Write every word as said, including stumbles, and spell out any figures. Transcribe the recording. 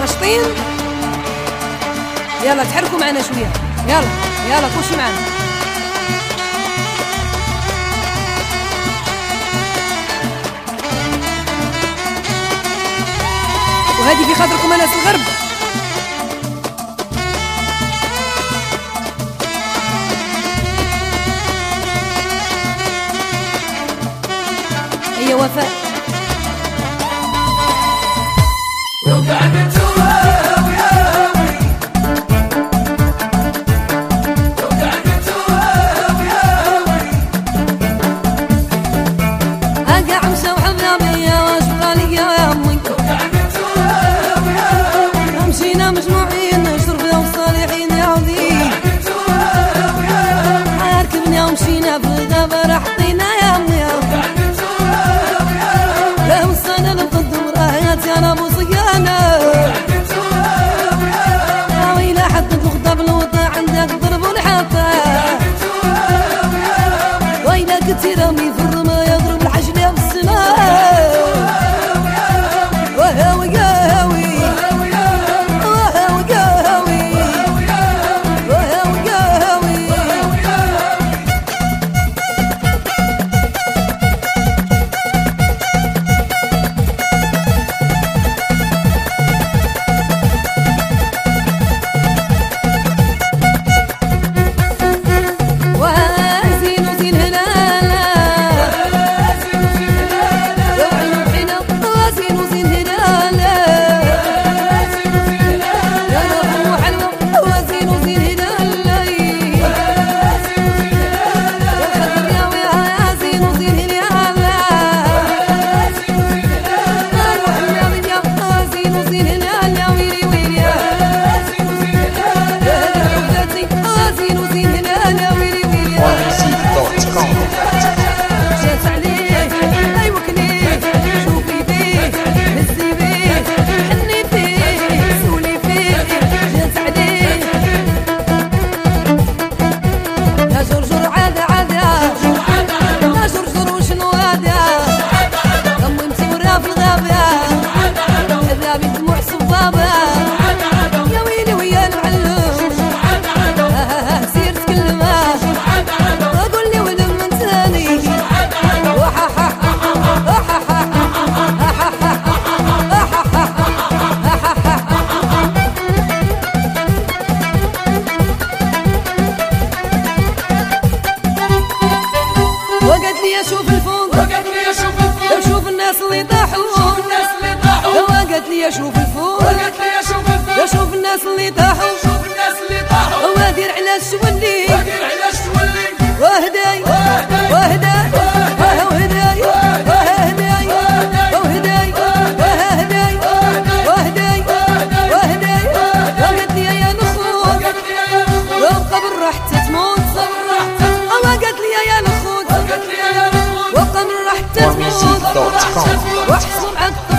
ناشطين؟ يلا تحركوا معنا شويه، يلا يلا كلشي معنا. وهذه في خاطركم ناس الغرب. هي وفاء مجموعين نشرب يوم صالحين يا عظيم ركبنا ومشينا في الغابة حطينا يا ميا لا وصلنا للقدم رايات يا ابو صيانة ويلا حطت الخطاب الوطا عندك ضرب والحطة ويلا كنتي رامي في الرمى يضرب الحجلة بالسماء وهاوي هاوي اشوف الفوق وقالت لي اشوف الفوق اشوف الناس اللي طاحوا الناس اللي طاحوا وقالت لي اشوف الفوق وقالت لي اشوف الفوق اشوف الناس اللي طاحوا اشوف الناس اللي طاحوا وادير على الشولي وادير على الشولي وهداي وهداي وهداي وهداي وهداي وهداي وهداي وهداي وقالت لي يا نخوض وقالت لي يا نخوض وقبل رحت تموت وقالت لي يا نخوض وقبل رحت تموت واحسب